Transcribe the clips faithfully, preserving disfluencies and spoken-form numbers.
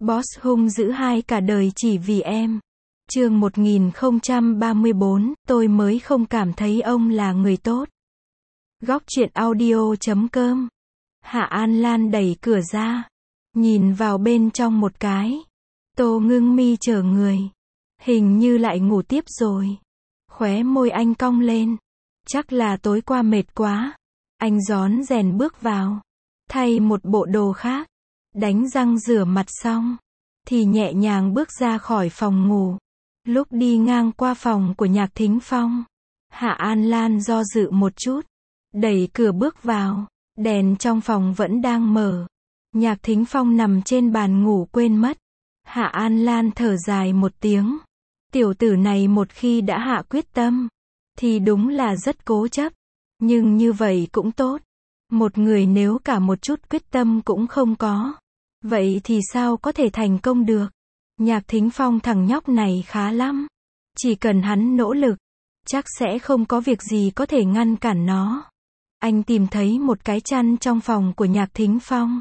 Boss hung dữ hai cả đời chỉ vì em. Chương một nghìn không trăm ba mươi bốn, tôi mới không cảm thấy ông là người tốt. Góc truyện audio chấm com. Hạ An Lan đẩy cửa ra, nhìn vào bên trong một cái. Tô Ngưng Mi chờ người, hình như lại ngủ tiếp rồi. Khóe môi anh cong lên, chắc là tối qua mệt quá. Anh rón rèn bước vào, thay một bộ đồ khác, đánh răng rửa mặt xong, thì nhẹ nhàng bước ra khỏi phòng ngủ. Lúc đi ngang qua phòng của Nhạc Thính Phong, Hạ An Lan do dự một chút, đẩy cửa bước vào, đèn trong phòng vẫn đang mở. Nhạc Thính Phong nằm trên bàn ngủ quên mất. Hạ An Lan thở dài một tiếng. Tiểu tử này một khi đã hạ quyết tâm, thì đúng là rất cố chấp. Nhưng như vậy cũng tốt. Một người nếu cả một chút quyết tâm cũng không có, vậy thì sao có thể thành công được? Nhạc Thính Phong thằng nhóc này khá lắm. Chỉ cần hắn nỗ lực, chắc sẽ không có việc gì có thể ngăn cản nó. Anh tìm thấy một cái chăn trong phòng của Nhạc Thính Phong,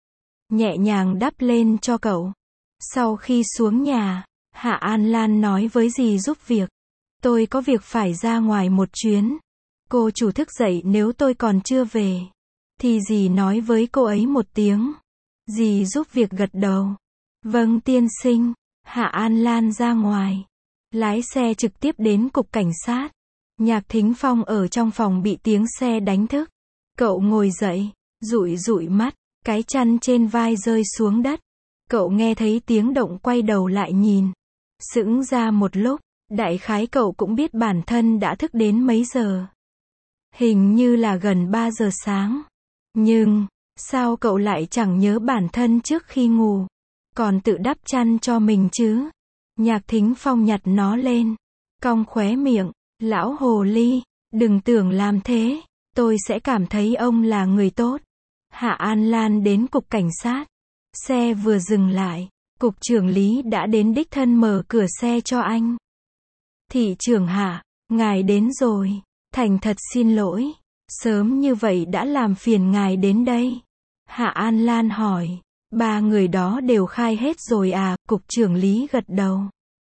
nhẹ nhàng đắp lên cho cậu. Sau khi xuống nhà, Hạ An Lan nói với dì giúp việc. Tôi có việc phải ra ngoài một chuyến. Cô chủ thức dậy nếu tôi còn chưa về, thì dì nói với cô ấy một tiếng. Dì giúp việc gật đầu. Vâng tiên sinh. Hạ An Lan ra ngoài, lái xe trực tiếp đến cục cảnh sát. Nhạc Thính Phong ở trong phòng bị tiếng xe đánh thức. Cậu ngồi dậy, dụi dụi mắt, cái chăn trên vai rơi xuống đất. Cậu nghe thấy tiếng động quay đầu lại nhìn. Sững ra một lúc, đại khái cậu cũng biết bản thân đã thức đến mấy giờ. Hình như là gần ba giờ sáng. Nhưng, sao cậu lại chẳng nhớ bản thân trước khi ngủ, còn tự đắp chăn cho mình chứ? Nhạc Thính Phong nhặt nó lên, cong khóe miệng. Lão hồ ly, đừng tưởng làm thế, tôi sẽ cảm thấy ông là người tốt. Hạ An Lan đến cục cảnh sát. Xe vừa dừng lại, cục trưởng Lý đã đến đích thân mở cửa xe cho anh. Thị trưởng Hạ, ngài đến rồi. Thành thật xin lỗi, sớm như vậy đã làm phiền ngài đến đây. Hạ An Lan hỏi, ba người đó đều khai hết rồi à? Cục trưởng Lý gật đầu.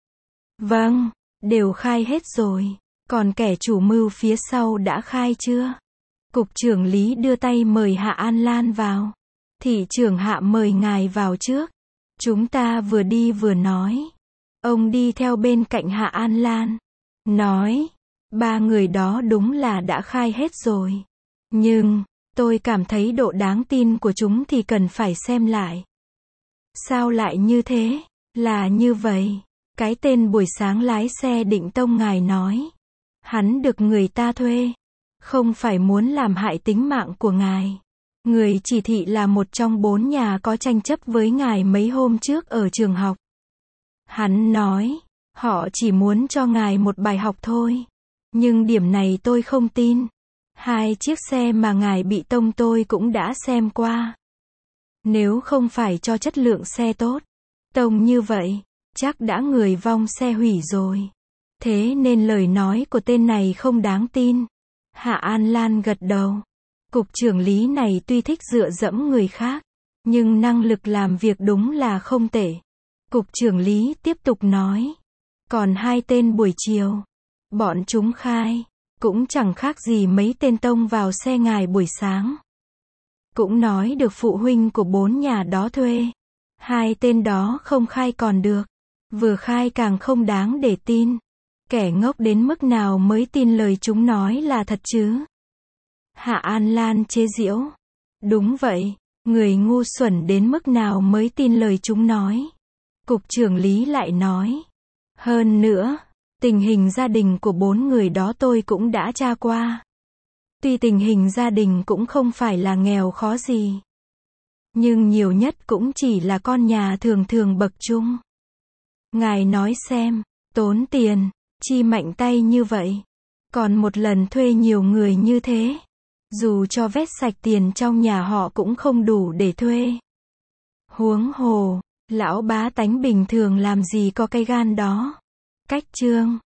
Vâng, đều khai hết rồi. Còn kẻ chủ mưu phía sau đã khai chưa? Cục trưởng Lý đưa tay mời Hạ An Lan vào. Thị trưởng Hạ mời ngài vào trước. Chúng ta vừa đi vừa nói. Ông đi theo bên cạnh Hạ An Lan, nói, ba người đó đúng là đã khai hết rồi. Nhưng, tôi cảm thấy độ đáng tin của chúng thì cần phải xem lại. Sao lại như thế? Là như vậy. Cái tên buổi sáng lái xe định tông ngài nói, hắn được người ta thuê, không phải muốn làm hại tính mạng của ngài. Người chỉ thị là một trong bốn nhà có tranh chấp với ngài mấy hôm trước ở trường học. Hắn nói, họ chỉ muốn cho ngài một bài học thôi. Nhưng điểm này tôi không tin. Hai chiếc xe mà ngài bị tông tôi cũng đã xem qua. Nếu không phải cho chất lượng xe tốt, tông như vậy, chắc đã người vong xe hủy rồi. Thế nên lời nói của tên này không đáng tin. Hạ An Lan gật đầu. Cục trưởng Lý này tuy thích dựa dẫm người khác, nhưng năng lực làm việc đúng là không tệ. Cục trưởng Lý tiếp tục nói. Còn hai tên buổi chiều, bọn chúng khai, cũng chẳng khác gì mấy tên tông vào xe ngài buổi sáng. Cũng nói được phụ huynh của bốn nhà đó thuê. Hai tên đó không khai còn được, vừa khai càng không đáng để tin. Kẻ ngốc đến mức nào mới tin lời chúng nói là thật chứ? Hạ An Lan chế giễu. Đúng vậy, người ngu xuẩn đến mức nào mới tin lời chúng nói? Cục trưởng Lý lại nói. Hơn nữa, tình hình gia đình của bốn người đó tôi cũng đã tra qua. Tuy tình hình gia đình cũng không phải là nghèo khó gì, nhưng nhiều nhất cũng chỉ là con nhà thường thường bậc trung. Ngài nói xem, tốn tiền, chi mạnh tay như vậy, còn một lần thuê nhiều người như thế, dù cho vét sạch tiền trong nhà họ cũng không đủ để thuê. Huống hồ, lão bá tánh bình thường làm gì có cái gan đó. Cách chương